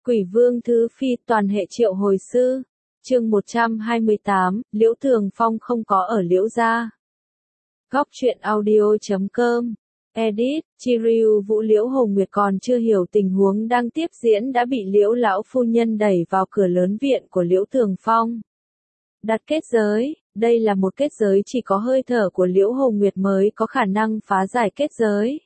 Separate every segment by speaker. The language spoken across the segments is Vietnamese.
Speaker 1: Quỷ Vương Thứ Phi toàn hệ triệu hồi sư. Chương 128, Liễu Thường Phong không có ở Liễu gia. Góc truyện audio.com. Edit, Chiryu Vũ. Liễu Hồng Nguyệt còn chưa hiểu tình huống đang tiếp diễn đã bị Liễu lão phu nhân đẩy vào cửa lớn viện của Liễu Thường Phong. Đặt kết giới, đây là một kết giới chỉ có hơi thở của Liễu Hồng Nguyệt mới có khả năng phá giải kết giới.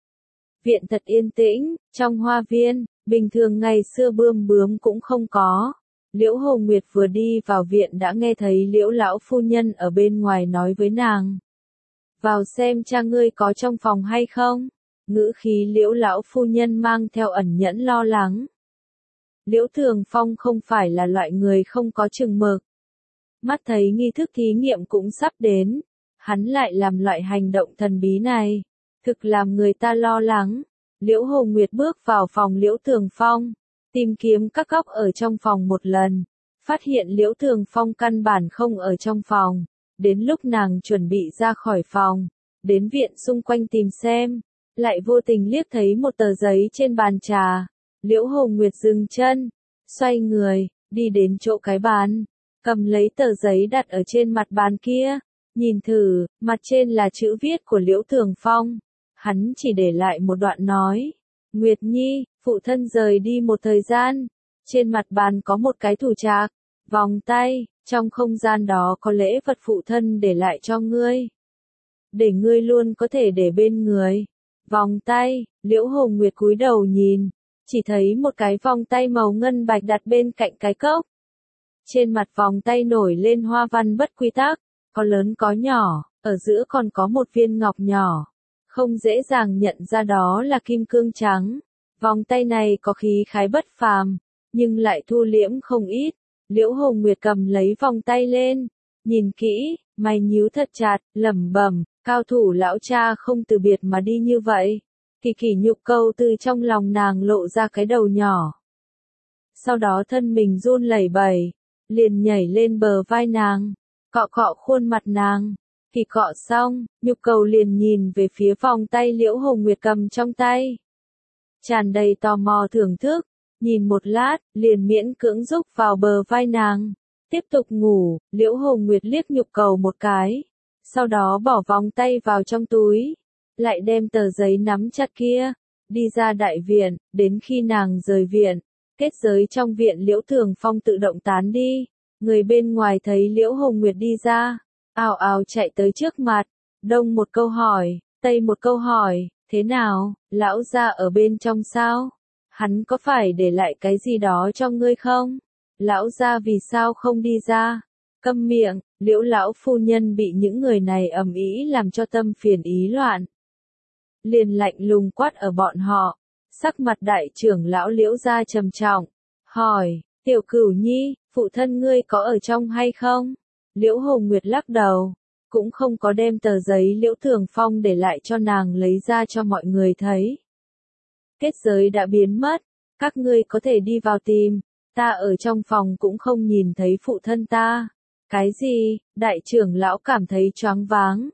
Speaker 1: Viện thật yên tĩnh, trong hoa viên, bình thường ngày xưa bươm bướm cũng không có. Liễu Hồng Nguyệt vừa đi vào viện đã nghe thấy Liễu lão phu nhân ở bên ngoài nói với nàng. Vào xem cha ngươi có trong phòng hay không? Ngữ khí Liễu lão phu nhân mang theo ẩn nhẫn lo lắng. Liễu Thường Phong không phải là loại người không có chừng mực. Mắt thấy nghi thức thí nghiệm cũng sắp đến, hắn lại làm loại hành động thần bí này, thực làm người ta lo lắng. Liễu Hồng Nguyệt bước vào phòng Liễu Thường Phong, tìm kiếm các góc ở trong phòng một lần, phát hiện Liễu Thường Phong căn bản không ở trong phòng. Đến lúc nàng chuẩn bị ra khỏi phòng, đến viện xung quanh tìm xem, lại vô tình liếc thấy một tờ giấy trên bàn trà. Liễu Hồng Nguyệt dừng chân, xoay người, đi đến chỗ cái bàn, cầm lấy tờ giấy đặt ở trên mặt bàn kia, nhìn thử, mặt trên là chữ viết của Liễu Thường Phong. Hắn chỉ để lại một đoạn nói, Nguyệt Nhi, phụ thân rời đi một thời gian. Trên mặt bàn có một cái thủ trạc, vòng tay, trong không gian đó có lễ vật phụ thân để lại cho ngươi. Để ngươi luôn có thể để bên người. Vòng tay, Liễu Hồng Nguyệt cúi đầu nhìn, chỉ thấy một cái vòng tay màu ngân bạch đặt bên cạnh cái cốc. Trên mặt vòng tay nổi lên hoa văn bất quy tắc, có lớn có nhỏ, ở giữa còn có một viên ngọc nhỏ. Không dễ dàng nhận ra đó là kim cương trắng. Vòng tay này có khí khái bất phàm, nhưng lại thu liễm không ít. Liễu Hồng Nguyệt cầm lấy vòng tay lên, nhìn kỹ, mày nhíu thật chặt, lẩm bẩm, cao thủ lão cha không từ biệt mà đi như vậy. Kỳ kỳ nhục câu từ trong lòng nàng lộ ra cái đầu nhỏ. Sau đó thân mình run lẩy bẩy, liền nhảy lên bờ vai nàng, cọ cọ khuôn mặt nàng. Kỳ cọ xong, nhục cầu liền nhìn về phía vòng tay Liễu Hồng Nguyệt cầm trong tay. Tràn đầy tò mò thưởng thức, nhìn một lát, liền miễn cưỡng rúc vào bờ vai nàng. Tiếp tục ngủ, Liễu Hồng Nguyệt liếc nhục cầu một cái. Sau đó bỏ vòng tay vào trong túi. Lại đem tờ giấy nắm chặt kia. Đi ra đại viện, đến khi nàng rời viện. Kết giới trong viện Liễu Thường Phong tự động tán đi. Người bên ngoài thấy Liễu Hồng Nguyệt đi ra. Ào ào chạy tới trước mặt. Đông một câu hỏi, tây một câu hỏi. Thế nào, lão gia ở bên trong sao? Hắn có phải để lại cái gì đó cho ngươi không? Lão gia vì sao không đi ra? Câm miệng, Liễu lão phu nhân bị những người này ầm ĩ làm cho tâm phiền ý loạn. Liền lạnh lùng quát ở bọn họ. Sắc mặt đại trưởng lão Liễu gia trầm trọng, hỏi, Tiểu Cửu Nhi, phụ thân ngươi có ở trong hay không? Liễu Hồng Nguyệt lắc đầu, cũng không có đem tờ giấy Liễu Thường Phong để lại cho nàng lấy ra cho mọi người thấy. Kết giới đã biến mất, các ngươi có thể đi vào tìm, ta ở trong phòng cũng không nhìn thấy phụ thân ta. Cái gì? Đại trưởng lão cảm thấy choáng váng.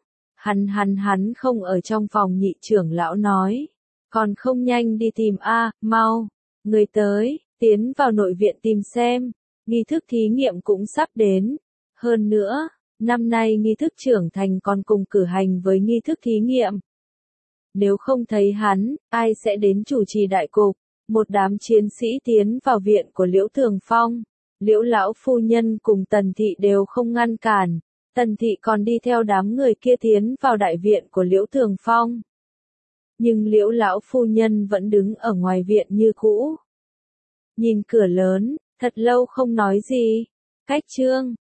Speaker 1: Hắn không ở trong phòng. Nhị trưởng lão nói, còn không nhanh đi tìm a, mau, người tới, tiến vào nội viện tìm xem, nghi thức thí nghiệm cũng sắp đến. Hơn nữa, năm nay nghi thức trưởng thành còn cùng cử hành với nghi thức thí nghiệm. Nếu không thấy hắn, ai sẽ đến chủ trì đại cục? Một đám chiến sĩ tiến vào viện của Liễu Thường Phong. Liễu lão phu nhân cùng Tần Thị đều không ngăn cản. Tần Thị còn đi theo đám người kia tiến vào đại viện của Liễu Thường Phong. Nhưng Liễu lão phu nhân vẫn đứng ở ngoài viện như cũ. Nhìn cửa lớn, thật lâu không nói gì. Cách chương